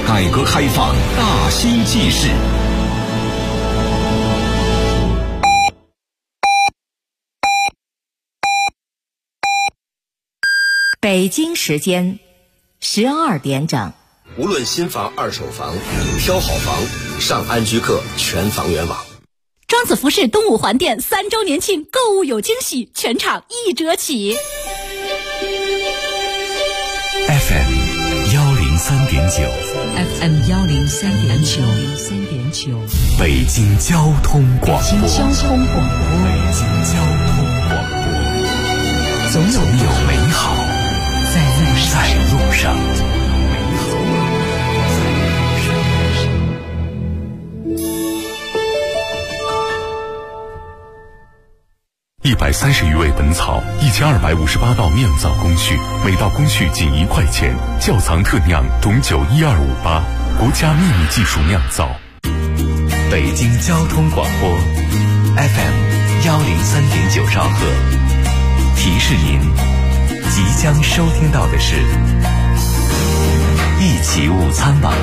改革开放大新纪事。 北京时间12点整。 无论新房、二手房，挑好房，上安居客全房源网。 庄子服饰东五环店3周年庆购物有惊喜，全场1折起。 FM 103.9 FM 103.9 北京交通广播。 北京交通广播。总有美好在路上。130余味本草，1258道酿造工序，每道工序仅1块钱。窖藏特酿种酒12588，国家秘密技术酿造。北京交通广播 FM 103.9兆赫，提示您即将收听到的是一起午餐网。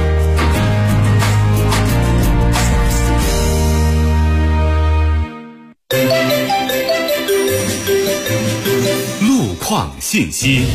路况信息。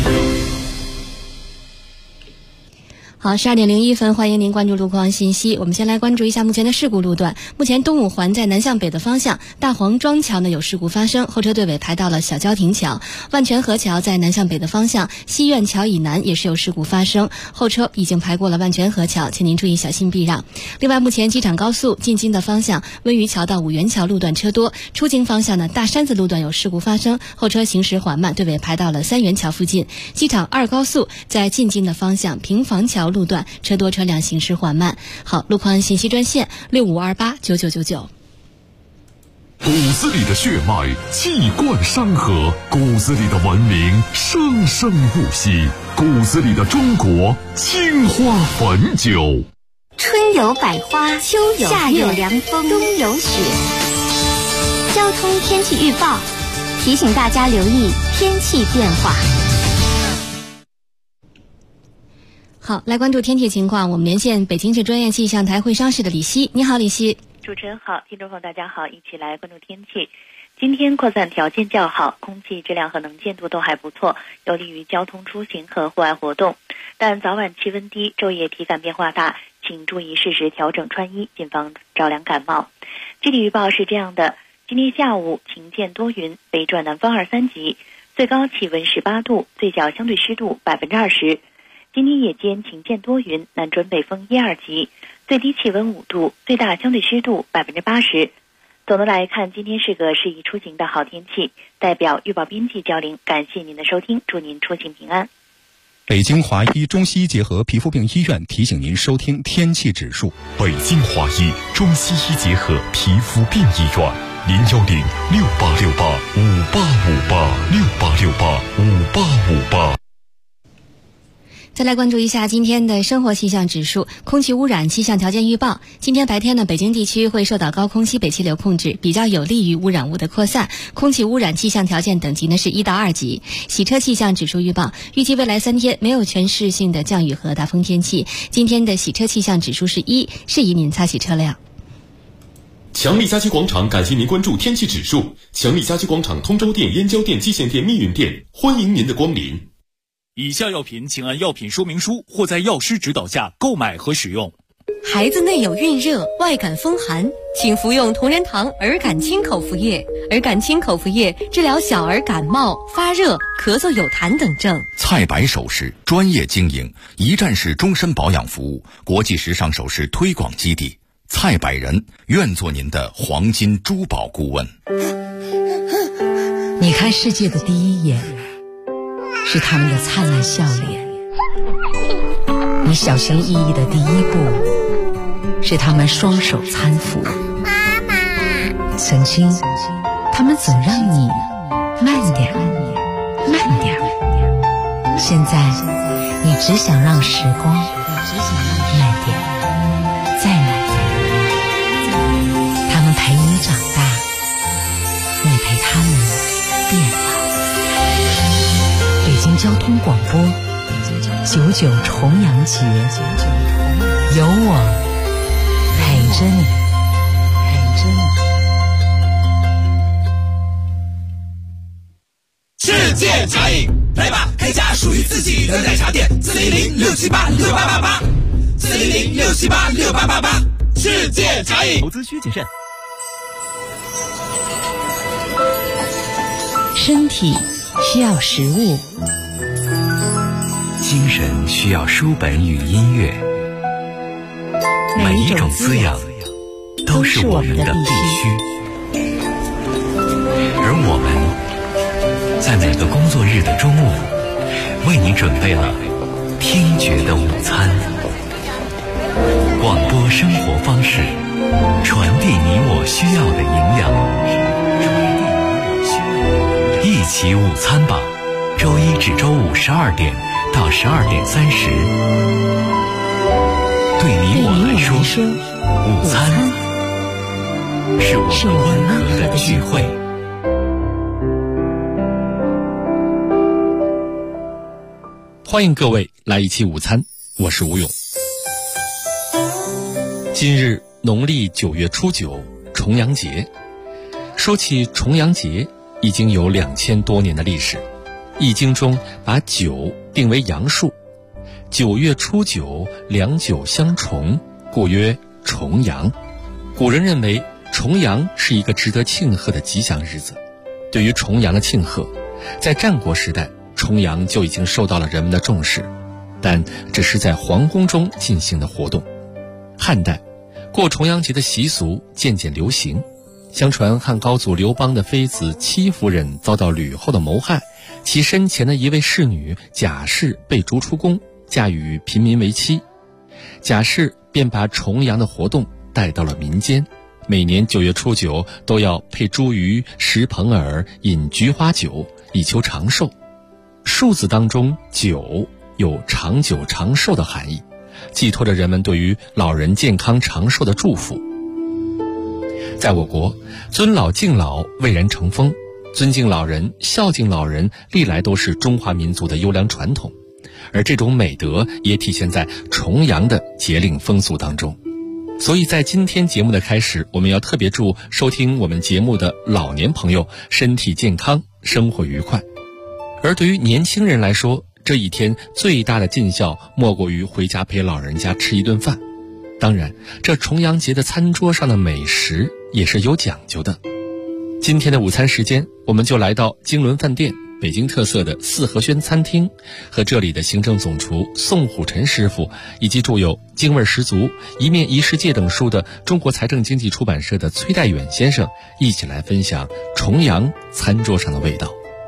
好，12点01分，欢迎您关注路况信息。我们先来关注一下目前的事故路段。目前东五环在南向北的方向，大黄庄桥呢有事故发生，后车队尾排到了小郊亭桥。万泉河桥在南向北的方向，西苑桥以南也是有事故发生，后车已经排过了万泉河桥，请您注意小心避让。另外，目前机场高速进京的方向，温榆桥到五原桥路段车多，出京方向呢大山子路段有事故发生，后车行驶缓慢，队尾排到了三元桥附近。机场2高速在进京的方向，平房桥路段车多，车辆行驶缓慢。好，路况信息专线65289999。 骨子里的血脉气贯山河，骨子里的文明生生不息，骨子里的中国青花汾酒。 春有百花，秋有夏有凉风，冬有雪。交通天气预报提醒大家留意天气变化。 好，来关注天气情况。我们连线北京市专业气象台会商室的李希。你好，李希。 主持人好，听众朋友大家好，一起来关注天气。今天扩散条件较好，空气质量和能见度都还不错，有利于交通出行和户外活动。但早晚气温低，昼夜体感变化大，请注意适时调整穿衣，谨防着凉感冒。地理预报是这样的：今天下午晴见多云，北转南风2、3级，最高气温18度，最小相对湿度20%。今天夜间晴见多云，南转北风1、2级，最低气温5度，最大相对湿度80%。总的来看，今天是个适宜出行的好天气。代表预报编辑焦玲，感谢您的收听，祝您出行平安。 北京华医中西医结合皮肤病医院提醒您收听天气指数。 北京华医中西医结合皮肤病医院，01068685858，68685858。 再来关注一下今天的生活气象指数。空气污染气象条件预报，今天白天呢，北京地区会受到高空西北气流控制，比较有利于污染物的扩散，空气污染气象条件等级呢是1到2级。洗车气象指数预报，预计未来3天没有全市性的降雨和大风天气。今天的洗车气象指数是1，适宜您擦洗车辆。 强力家居广场感谢您关注天气指数。强力家居广场通州店、燕郊店、蓟县店、密云店，欢迎您的光临。 以下药品请按药品说明书或在药师指导下购买和使用。 孩子内有孕热、外感风寒，请服用同仁堂儿感清口服液。儿感清口服液治疗小儿感冒、发热、咳嗽有痰等症。 蔡白首饰专业经营，一站式终身保养服务，国际时尚首饰推广基地。蔡百人愿做您的黄金珠宝顾问。 你看世界的第一眼是他们的灿烂笑脸，你小心翼翼的第一步是他们双手搀扶。妈妈，曾经他们总让你慢点慢点，现在你只想让时光慢点再慢点。他们陪你长大，你陪他们变老。北京交通广播，99重阳节。 有我陪着你。 世界茶饮，来吧，开家属于自己的奶茶店，400-678-6888，400-678-6888，世界茶饮。 投资需谨慎。 身体需要食物， 精神需要书本与音乐，每一种滋养都是我们的必须。而我们在每个工作日的中午，为你准备了听觉的午餐。广播生活方式，传递你我需要的营养。一起午餐吧，周一至周五12点到12点30。对你我来说，午餐是我们温和的聚会。 欢迎各位来一期午餐，我是吴勇。今日农历9月初9，重阳节。说起重阳节，已经有2000多年的历史。易经中把9定为阳数，9月初9，良久相重，故曰重阳。古人认为重阳是一个值得庆贺的吉祥日子。对于重阳的庆贺，在战国时代，重阳就已经受到了人们的重视，但只是在皇宫中进行的活动。汉代，过重阳节的习俗渐渐流行。相传汉高祖刘邦的妃子戚夫人遭到吕后的谋害，其身前的一位侍女贾氏被逐出宫，嫁与平民为妻。贾氏便把重阳的活动带到了民间，每年9月初9都要配茱萸、食蓬饵、饮菊花酒，以求长寿。数字当中9有长久长寿的含义，寄托着人们对于老人健康长寿的祝福。在我国，尊老敬老蔚然成风，尊敬老人、孝敬老人历来都是中华民族的优良传统，而这种美德也体现在重阳的节令风俗当中。所以在今天节目的开始，我们要特别祝收听我们节目的老年朋友身体健康，生活愉快。而对于年轻人来说，这一天最大的尽孝莫过于回家陪老人家吃一顿饭。当然，这重阳节的餐桌上的美食也是有讲究的。今天的午餐时间，我们就来到经纶饭店，北京特色的四合轩餐厅，和这里的行政总厨宋虎臣师傅，以及著有《京味十足》《一面一世界》等书的中国财政经济出版社的崔代远先生一起来分享重阳餐桌上的味道。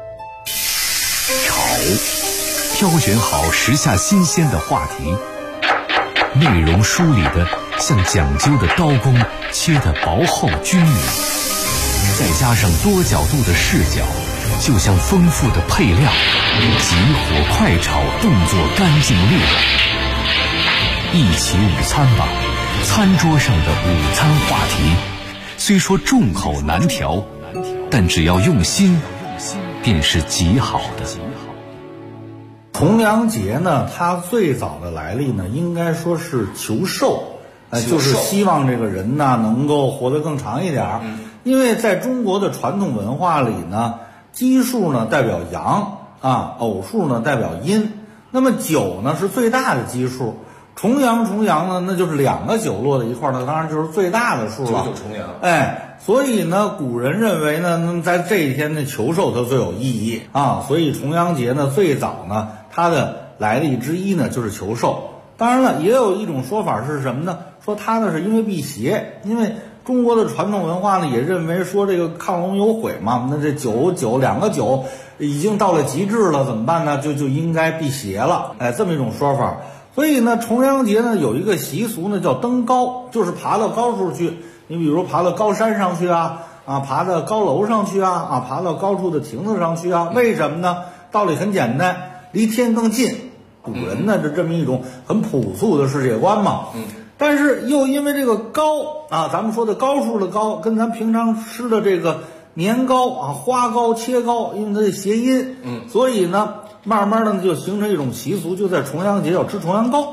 挑选好时下新鲜的话题，内容梳理的像讲究的刀工，切得薄厚均匀，再加上多角度的视角，就像丰富的配料，急火快炒，动作干净利落。一起午餐吧，餐桌上的午餐话题，虽说众口难调，但只要用心，便是极好的。 重阳节呢，它最早的来历呢，应该说是求寿，就是希望这个人呢能够活得更长一点。因为在中国的传统文化里呢，奇数呢代表阳啊，偶数呢代表阴，那么9呢是最大的奇数。重阳呢，那就是2个9落在一块儿呢，当然就是最大的数了。 9重阳。 所以呢，古人认为呢，在这一天的求寿它最有意义啊。所以重阳节呢，最早呢，它的来历之一呢就是求寿。当然了，也有一种说法是什么呢？说它呢是因为辟邪，因为中国的传统文化呢也认为说这个亢龙有悔嘛，那这2个9已经到了极致了，怎么办呢？就应该辟邪了，这么一种说法。所以呢，重阳节呢有一个习俗呢叫登高，就是爬到高处去。你比如爬到高山上去爬到高楼上去爬到高处的亭子上去为什么呢？道理很简单，离天更近。古人呢就这么一种很朴素的世界观嘛。但是又因为这个高咱们说的高数的高，跟咱平常吃的这个年糕花糕、切糕，因为它的谐音，所以呢，慢慢的就形成一种习俗，就在重阳节要吃重阳糕。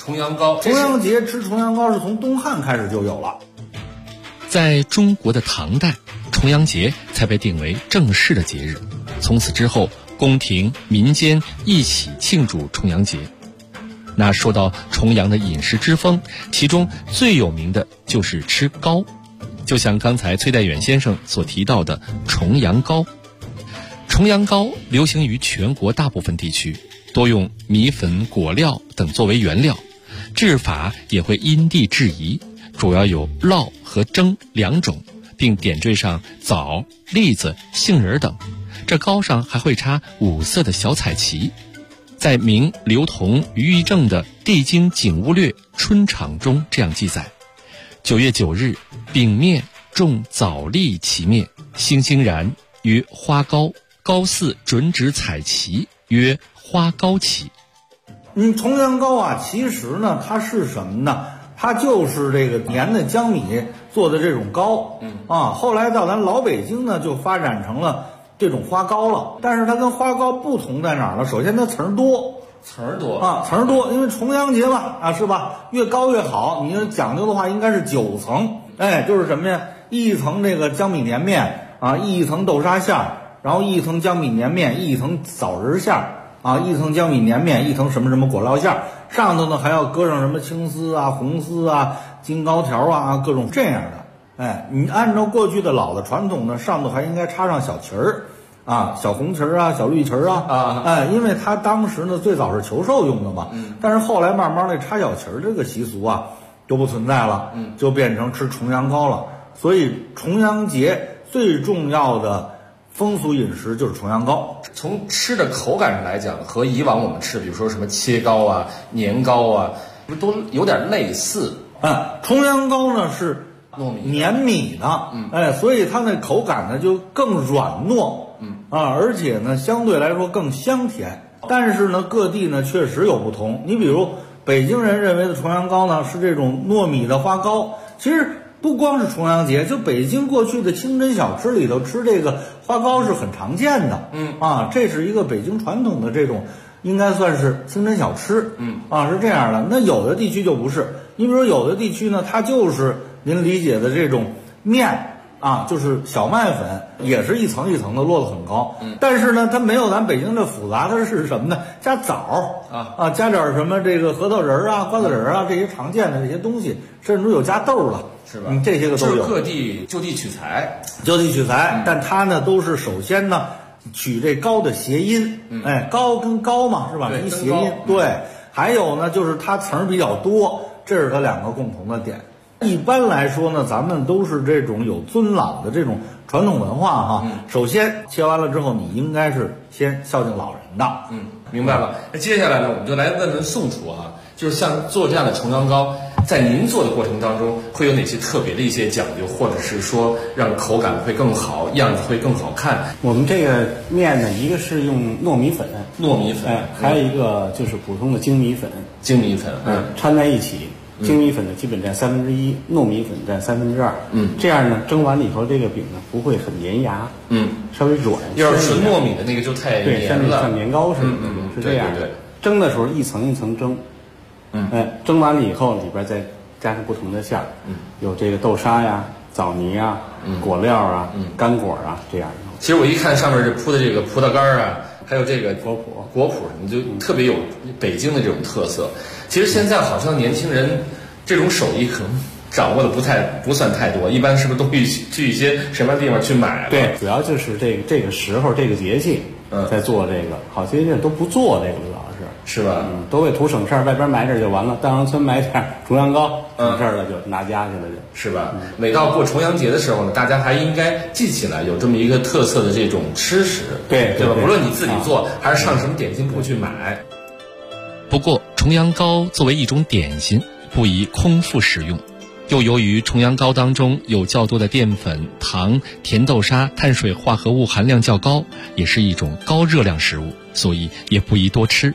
重阳糕， 重阳节吃重阳糕是从东汉开始就有了。 在中国的唐代，重阳节才被定为正式的节日，从此之后，宫廷民间一起庆祝重阳节。那说到重阳的饮食之风，其中最有名的就是吃糕，就像刚才崔代远先生所提到的重阳糕。重阳糕流行于全国大部分地区，多用米粉、果料等作为原料，制法也会因地制宜，主要有烙和蒸两种，并点缀上枣、栗子、杏仁等。这糕上还会插5色的小彩旗。在明刘同、于义正的《地经景物略春场》中这样记载：9月9日，饼面种枣栗其面，星星燃，曰花糕，糕似准指彩旗，曰花糕旗。 重阳糕啊，其实呢，它是什么呢？它就是这个粘的江米做的这种糕。后来到咱老北京呢，就发展成了这种花糕了。但是它跟花糕不同在哪儿呢？首先它词儿多，词儿多，因为重阳节嘛，是吧？越高越好。你讲究的话，应该是9层，就是什么呀？一层这个江米粘面啊，一层豆沙馅儿，然后一层江米粘面，一层枣仁馅儿啊，一层江米粘面，一层什么什么果料馅儿，上头呢还要搁上什么青丝啊、红丝啊、金糕条啊，各种这样的。你按照过去的老的传统呢，上头还应该插上小旗儿啊，小红旗儿啊，小绿旗儿啊，因为它当时呢最早是求寿用的嘛，但是后来慢慢的插小旗儿这个习俗啊就不存在了，就变成吃重阳糕了。所以重阳节最重要的风俗饮食就是重阳糕。 从吃的口感上来讲，和以往我们吃比如说什么切糕啊、年糕啊，不都有点类似？ 重阳糕呢是粘米的，所以它那口感呢就更软糯，而且呢相对来说更香甜。但是呢各地呢确实有不同。你比如北京人认为的重阳糕呢是这种糯米的花糕，其实不光是重阳节，就北京过去的清真小吃里头吃这个花糕是很常见的，这是一个北京传统的这种应该算是清真小吃，是这样的。那有的地区就不是，你比如有的地区呢它就是您理解的这种面就是小麦粉，也是一层一层的落得很高，但是呢它没有咱北京这复杂，它是什么呢？加枣加点什么这个核桃仁啊、瓜子仁啊，这些常见的这些东西，甚至有加豆了， 是吧？ 这些个都有。 就是各地就地取材， 但它呢都是首先呢取这糕的谐音，糕跟糕嘛，是吧？一谐音，对。还有呢就是它词儿比较多，这是它2个共同的点。一般来说呢，咱们都是这种有尊老的这种传统文化首先切完了之后，你应该是先孝敬老人的。 明白了。那接下来呢，我们就来问问宋厨就是像做这样的重阳糕，在您做的过程当中，会有哪些特别的一些讲究，或者是说让口感会更好，样子会更好看？ 我们这个面呢，一个是用糯米粉，还有一个就是普通的精米粉，掺在一起。精米粉呢基本占1/3，糯米粉占2/3。这样呢蒸完了以后，这个饼呢不会很粘牙，稍微软。 要是纯糯米的那个就太粘了， 像年糕似的，是这样。对，蒸的时候一层一层蒸，蒸完了以后里边再加上不同的馅儿，有这个豆沙呀、枣泥啊、果料啊、干果啊这样的。 其实我一看上面这铺的这个葡萄干啊，还有这个果脯，你就特别有北京的这种特色。其实现在好像年轻人这种手艺可能掌握的不算太多，一般是不是都会去一些什么地方去买？ 对，主要就是这个时候这个节气在做这个，好些人都不做这个，主要是吧？ 都为图省事儿，外边买点就完了，大阳村买点重阳糕，省事儿了就拿家去了， 是吧？每到过重阳节的时候呢，大家还应该记起来有这么一个特色的这种吃食， 对吧？无论你自己做还是上什么点心铺去买。 不过重阳糕作为一种点心，不宜空腹食用，又由于重阳糕当中有较多的淀粉、糖、甜豆沙、碳水化合物含量较高，也是一种高热量食物，所以也不宜多吃。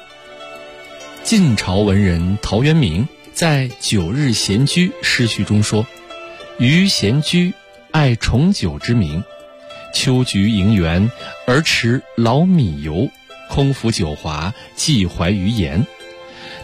晋朝文人陶渊明在《九日闲居》诗序中说：“余闲居，爱重九之名。秋菊迎园，而持老米油，空服酒华，寄怀于言。”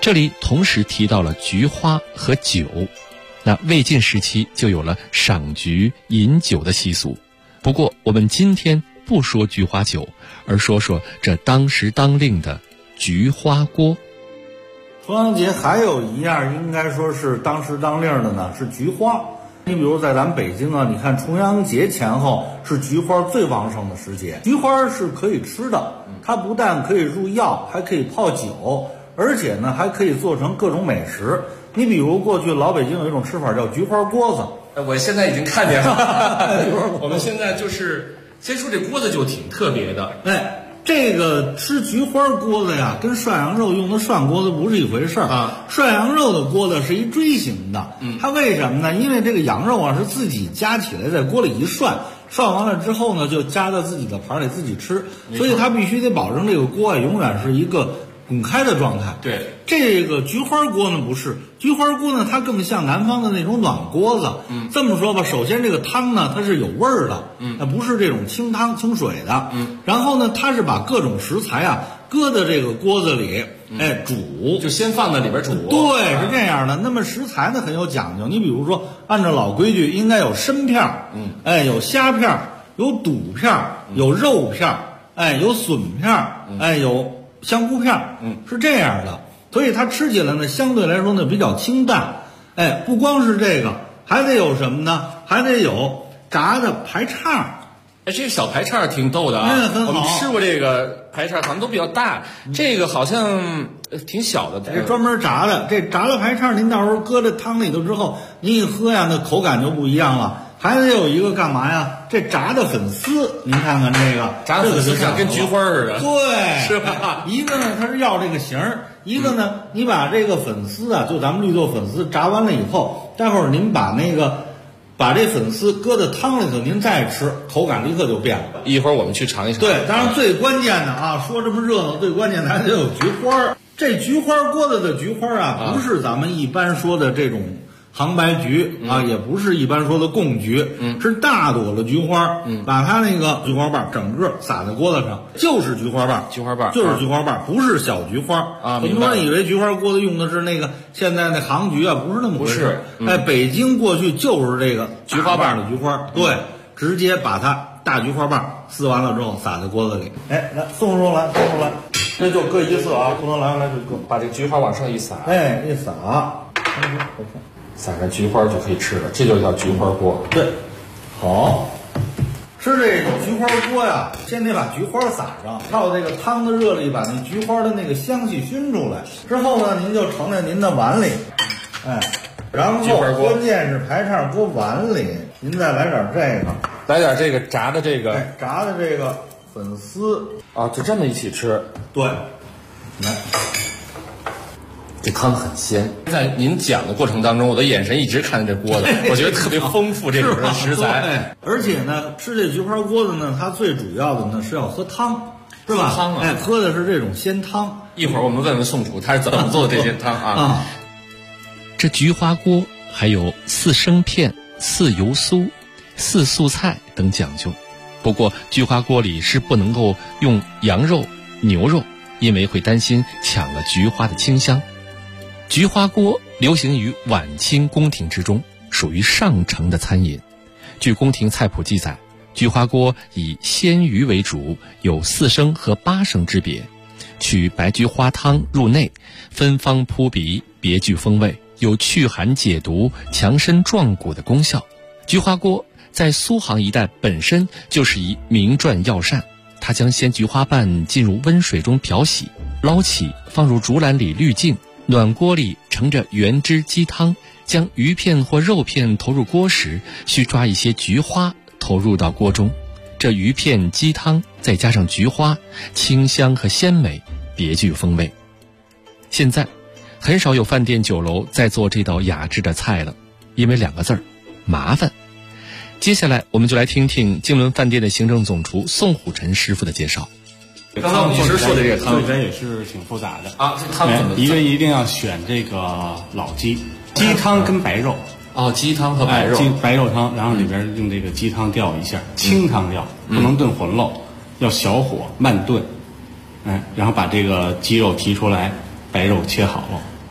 这里同时提到了菊花和酒，那魏晋时期就有了赏菊饮酒的习俗。不过我们今天不说菊花酒，而说说这当时当令的菊花锅。 重阳节还有一样应该说是当时当令的呢，是菊花。你比如在咱们北京啊，你看重阳节前后是菊花最旺盛的时节。菊花是可以吃的，它不但可以入药，还可以泡酒，而且呢还可以做成各种美食。你比如过去老北京有一种吃法叫菊花锅子， 我现在已经看见了。我们现在就是先说这锅子就挺特别的， 这个吃菊花锅子呀，跟涮羊肉用的涮锅子不是一回事啊。涮羊肉的锅子是一锥形的，它为什么呢？因为这个羊肉啊是自己夹起来在锅里一涮，涮完了之后呢就夹到自己的盘里自己吃，所以它必须得保证这个锅啊永远是一个滚开的状态。 对， 这个菊花锅呢不是，菊花锅呢它更像南方的那种暖锅子。这么说吧，首先这个汤呢它是有味儿的，它不是这种清汤清水的。然后呢它是把各种食材啊搁在这个锅子里，煮， 就先放在里边煮。 对，是这样的。那么食材呢很有讲究，你比如说按照老规矩应该有参片，有虾片，有肚片，有肉片，有笋片，有香菇片，是这样的，所以它吃起来呢，相对来说呢比较清淡。不光是这个，还得有什么呢？还得有炸的排叉。 这个小排叉挺逗的啊！ 很好。 我们吃过这个排叉，好像都比较大，这个好像挺小的。 这专门炸的，这炸的排叉，您到时候搁在汤里头之后，您一喝呀，那口感就不一样了。还得有一个干嘛呀？这炸的粉丝，您看看这个炸的粉丝像跟菊花似的， 对， 是吧？ 一个呢，它是要这个形儿；一个呢，你把这个粉丝啊，就咱们绿豆粉丝炸完了以后，待会儿您把这粉丝搁在汤里头，您再吃，口感立刻就变了。 一会儿我们去尝一尝。 对，当然最关键的啊，说这么热闹，最关键的还得有菊花。这菊花锅子的菊花啊，不是咱们一般说的这种杭白菊啊，也不是一般说的贡菊，是大朵的菊花，把它那个菊花瓣整个撒在锅子上，就是菊花瓣，就是菊花瓣，不是小菊花啊。 很多人以为菊花锅子用的是那个现在那杭菊啊，不是那么回事。北京过去就是这个菊花瓣的菊花，对，直接把它大菊花瓣撕完了之后撒在锅子里。来，宋叔来，这就搁一次啊，不能来就搁， 把这菊花往上一撒， 一撒。 撒上菊花就可以吃了，这就叫菊花锅。 对，好，吃这个菊花锅呀，先得把菊花撒上，靠这个汤的热力把那菊花的那个香气熏出来。之后呢，您就盛在您的碗里，然后关键是排叉锅碗里，您再来点这个， 来点这个炸的这个粉丝啊，就这么一起吃。 对，来。 这汤很鲜，在您讲的过程当中，我的眼神一直看着这锅子，我觉得特别丰富这里边的食材。 而且呢，吃这菊花锅子呢，它最主要的呢是要喝汤，是吧？ 汤啊， 喝的是这种鲜汤。 一会儿我们问问宋厨，他是怎么做的这些汤啊？ 这菊花锅还有4生片、4油酥、4素菜等讲究。不过菊花锅里是不能够用羊肉、牛肉，因为会担心抢了菊花的清香。菊花锅流行于晚清宫廷之中，属于上乘的餐饮。据宫廷菜谱记载，菊花锅以鲜鱼为主，有4生和8生之别，取白菊花汤入内，芬芳扑鼻，别具风味，有祛寒解毒、强身壮骨的功效。菊花锅在苏杭一带本身就是一名传药膳，它将鲜菊花瓣进入温水中漂洗，捞起放入竹篮里滤净。暖锅里盛着原汁鸡汤，将鱼片或肉片投入锅时，需抓一些菊花投入到锅中。这鱼片鸡汤再加上菊花，清香和鲜美，别具风味。现在很少有饭店酒楼在做这道雅致的菜了，因为2个字儿：麻烦。接下来我们就来听听经纶饭店的行政总厨宋虎臣师傅的介绍。 刚才我们一直说的这个汤做起来也是挺复杂的啊。这汤怎么？ 一定要选这个老鸡汤跟白肉。 鸡汤和白肉， 白肉汤，然后里边用这个鸡汤调一下，清汤调，不能炖浑喽，要小火慢炖，然后把这个鸡肉提出来，白肉切好了，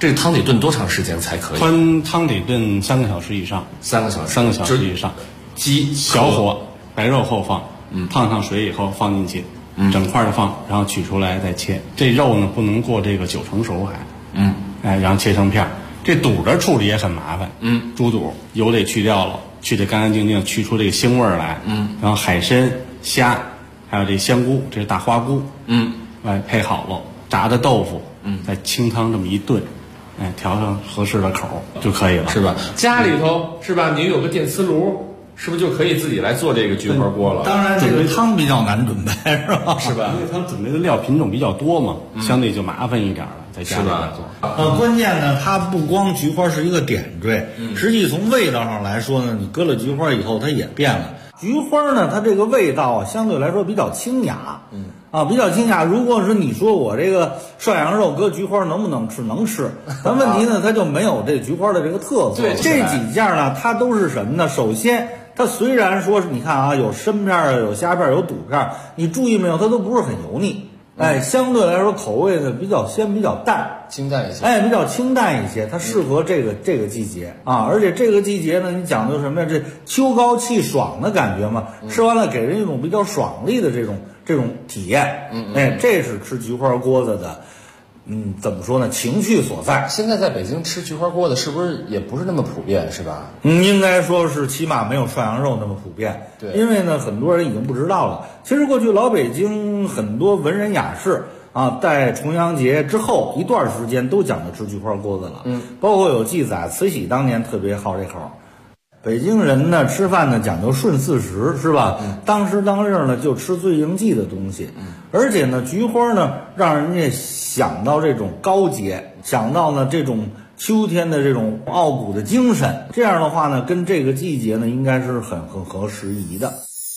这个汤得炖多长时间才可以？ 汤得炖3个小时以上。 3个小时。 3个小时以上。 鸡小火，白肉后放，烫上水以后放进去，整块的放，然后取出来再切。这肉呢不能过这个9成熟还，然后切成片。这肚的处理也很麻烦，猪肚油得去掉了，去得干干净净，去出这个腥味来，然后海参、虾，还有这香菇，这是大花菇，配好了，炸的豆腐，在清汤这么一炖，调上合适的口就可以了， 是吧？家里头是吧？您有个电磁炉，是不是就可以自己来做这个菊花锅了？ 当然，这个汤比较难准备，是吧？ 是吧？ 因为它准备的料品种比较多嘛，相对就麻烦一点了，在家里来做。 关键呢，它不光菊花是一个点缀，实际从味道上来说呢，你搁了菊花以后，它也变了。菊花呢，它这个味道啊，相对来说比较清雅，比较清雅。如果是你说我这个涮羊肉搁菊花能不能吃？能吃，但问题呢，它就没有这菊花的这个特色。对，这几件呢，它都是什么呢？首先，它虽然说是你看啊，有参片儿、有虾片儿、有肚片儿，你注意没有？它都不是很油腻。相对来说口味呢比较鲜，比较淡， 清淡一些。 比较清淡一些，它适合这个季节啊。而且这个季节呢，你讲究什么呀？这秋高气爽的感觉嘛，吃完了给人一种比较爽利的这种体验。这是吃菊花锅子的。怎么说呢？情趣所在。 现在在北京吃菊花锅的，是不是也不是那么普遍，是吧？ 应该说是起码没有涮羊肉那么普遍。 对， 因为呢，很多人已经不知道了。其实过去老北京很多文人雅士啊，在重阳节之后一段时间都讲究吃菊花锅子了。包括有记载，慈禧当年特别好这口。北京人呢吃饭呢讲究顺四时，是吧？当时当日呢就吃最应季的东西，而且呢菊花呢让人家想到这种高洁，想到呢这种秋天的这种傲骨的精神，这样的话呢跟这个季节呢应该是很合时宜的。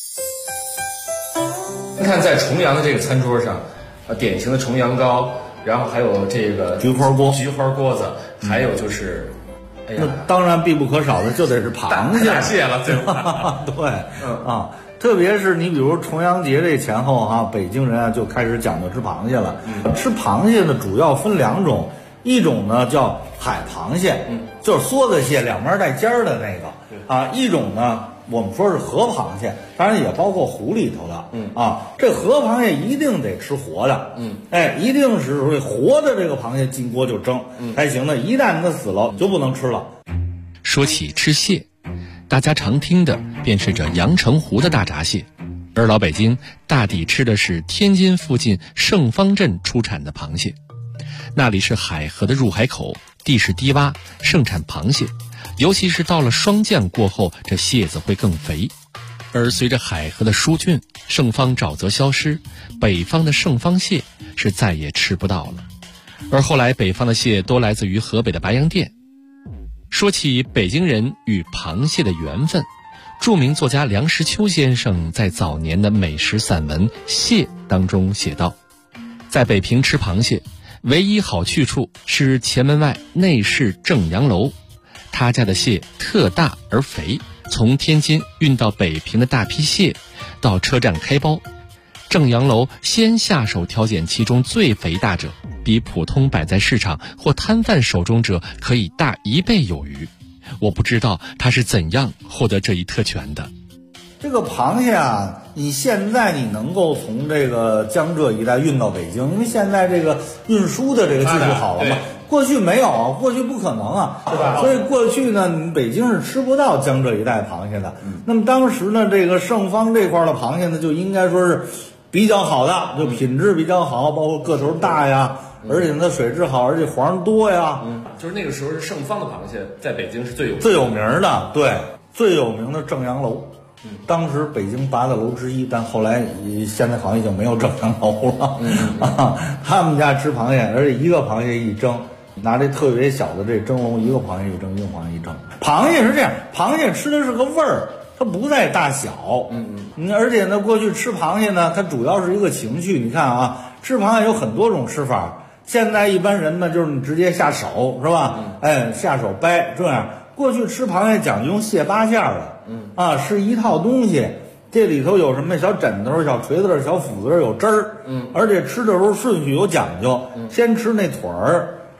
你看在重阳的这个餐桌上，典型的重阳糕，然后还有这个菊花锅子，还有就是。 那当然必不可少的就得是螃蟹， 大蟹了，对吧？ 对，特别是你比如重阳节这前后啊，北京人啊就开始讲究吃螃蟹了。吃螃蟹呢主要分2种，一种呢叫海螃蟹，就是梭子蟹两边带尖儿的那个一种呢我们说是河螃蟹，当然也包括湖里头的。这河螃蟹一定得吃活的。一定是活的这个螃蟹进锅就蒸才行的，一旦它死了就不能吃了。 说起吃蟹，大家常听的便是这阳澄湖的大闸蟹，而老北京大抵吃的是天津附近盛芳镇出产的螃蟹。那里是海河的入海口，地势低洼，盛产螃蟹，尤其是到了霜降过后，这蟹子会更肥。而随着海河的疏浚，盛芳沼泽消失，北方的盛芳蟹是再也吃不到了。而后来北方的蟹多来自于河北的白洋淀。说起北京人与螃蟹的缘分，著名作家梁实秋先生在早年的美食散文《蟹》当中写道，在北平吃螃蟹，唯一好去处是前门外内市正阳楼，他家的蟹特大而肥，从天津运到北平的大批蟹到车站开包，正阳楼先下手挑拣其中最肥大者，比普通摆在市场或摊贩手中者可以大1倍有余。我不知道他是怎样获得这一特权的。 这个螃蟹啊，你现在你能够从这个江浙一带运到北京，因为现在这个运输的这个技术好了嘛。过去没有，过去不可能啊，对吧？所以过去呢，北京是吃不到江浙一带螃蟹的。那么当时呢，这个盛芳这块的螃蟹呢，就应该说是比较好的，就品质比较好，包括个头大呀，而且它水质好，而且黄多呀。 就是那个时候是盛芳的螃蟹在北京是最有名的，对，最有名的正阳楼。当时北京8大楼之一，但后来现在好像已经没有正阳楼了。他们家吃螃蟹，而且一个螃蟹一蒸，拿这特别小的这蒸笼，一个螃蟹一蒸，一个螃蟹一蒸。螃蟹是这样，螃蟹吃的是个味儿，它不在大小。而且呢，过去吃螃蟹呢，它主要是一个情趣。你看啊，吃螃蟹有很多种吃法。现在一般人呢，就是你直接下手，是吧？下手掰这样。过去吃螃蟹讲究用蟹八馅的，是一套东西，这里头有什么小枕头、小锤子、小斧子，有汁儿，而且吃的时候顺序有讲究，先吃那腿儿，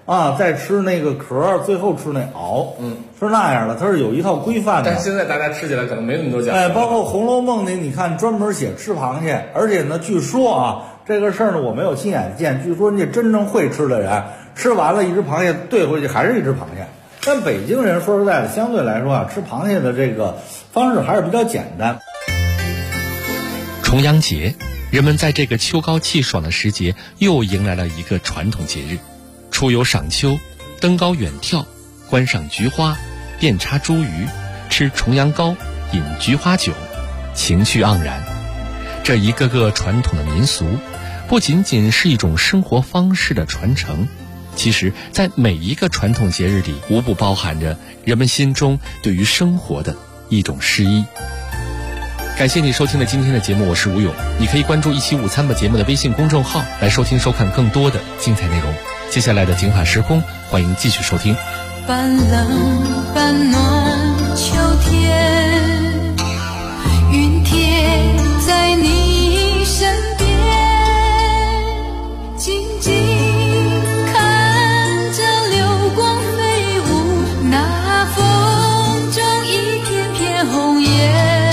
啊，再吃那个壳，最后吃那螯，是那样的，它是有一套规范的。 但是现在大家吃起来可能没那么多讲究。 包括《红楼梦》里，你看专门写吃螃蟹，而且呢，据说啊，这个事儿呢我没有亲眼见，据说那真正会吃的人，吃完了一只螃蟹兑回去还是一只螃蟹。但北京人说实在的，相对来说啊，吃螃蟹的这个方式还是比较简单。 重阳节，人们在这个秋高气爽的时节，又迎来了一个传统节日。出游赏秋，登高远眺，观赏菊花，遍插茱萸，吃重阳糕，饮菊花酒，情趣盎然。这一个个传统的民俗，不仅仅是一种生活方式的传承，其实在每一个传统节日里，无不包含着人们心中对于生活的一种诗意。感谢你收听了今天的节目，我是吴勇。你可以关注一期午餐吧节目的微信公众号，来收听收看更多的精彩内容。接下来的警法时空，欢迎继续收听。 半冷半暖秋天，云贴在你身边，静静看着流光飞舞，那风中一片片红叶，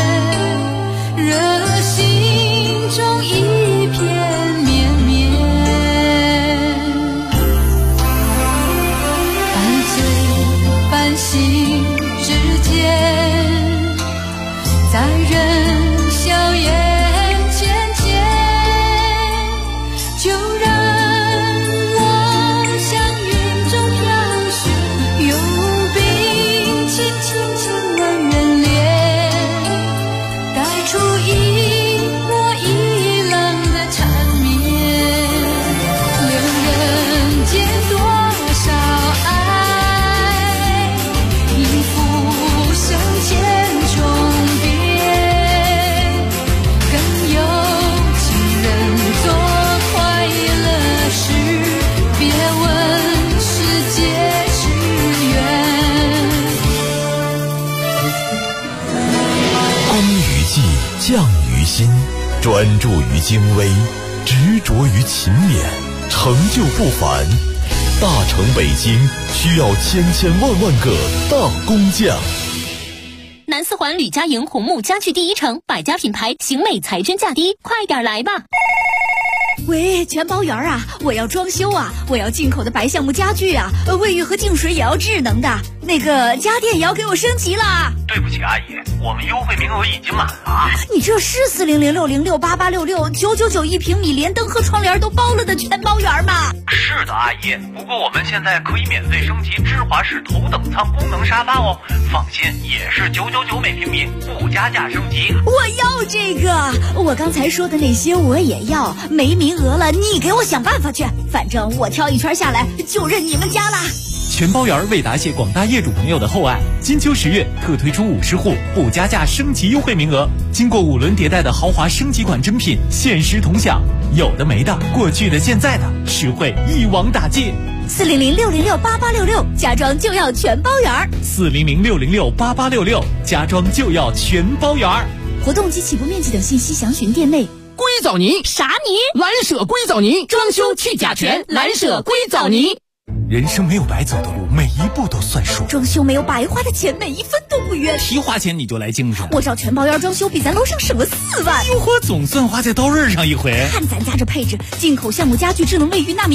热心中一片绵绵，半醉半醒之间，在人笑颜浅浅，就让我向云中飘雪，用冰轻轻亲吻圆脸，带出一波一浪的缠绵，留人间多少爱，应付生前重叠，更有情人做快乐事，别问世界之缘。 工于技，匠于心，专注于精微，执着于勤勉，成就不凡。大成北京需要千千万万个大工匠。 南四环吕家营红木家具第一城，百家品牌，型美材真价低，快点来吧！ 喂，全包圆啊！我要装修啊！我要进口的白橡木家具啊！卫浴和净水也要智能的，那个家电也要给我升级了。 对不起，阿姨，我们优惠名额已经满了。 你这是400606888669999一平米，连灯和窗帘都包了的全包圆吗？ 是的，阿姨。不过我们现在可以免费升级芝华士头等舱功能沙发哦，放心，也是999每平米，不加价升级。 我要这个，我刚才说的那些我也要，没名额了，你给我想办法去。反正我挑一圈下来，就认你们家啦。 全包圆为答谢广大业主朋友的厚爱，金秋10月特推出50户不加价升级优惠名额，经过5轮迭代的豪华升级款珍品限时同享，有的没的，过去的现在的，实惠一网打尽。 40060688866，家装就要全包圆。 40060688866，家装就要全包圆。 活动及起步面积等信息详询店内。 硅藻泥啥泥？ 蓝舍硅藻泥，装修去甲醛，蓝舍硅藻泥。 人生没有白走的路，每一步都算数。 装修没有白花的钱，每一分都不冤。 提花钱你就来精神， 我找全包圆装修，比咱楼上省了4万。 哟呵，总算花在刀刃上一回。 看咱家这配置，进口橡木家具，智能卫浴，纳米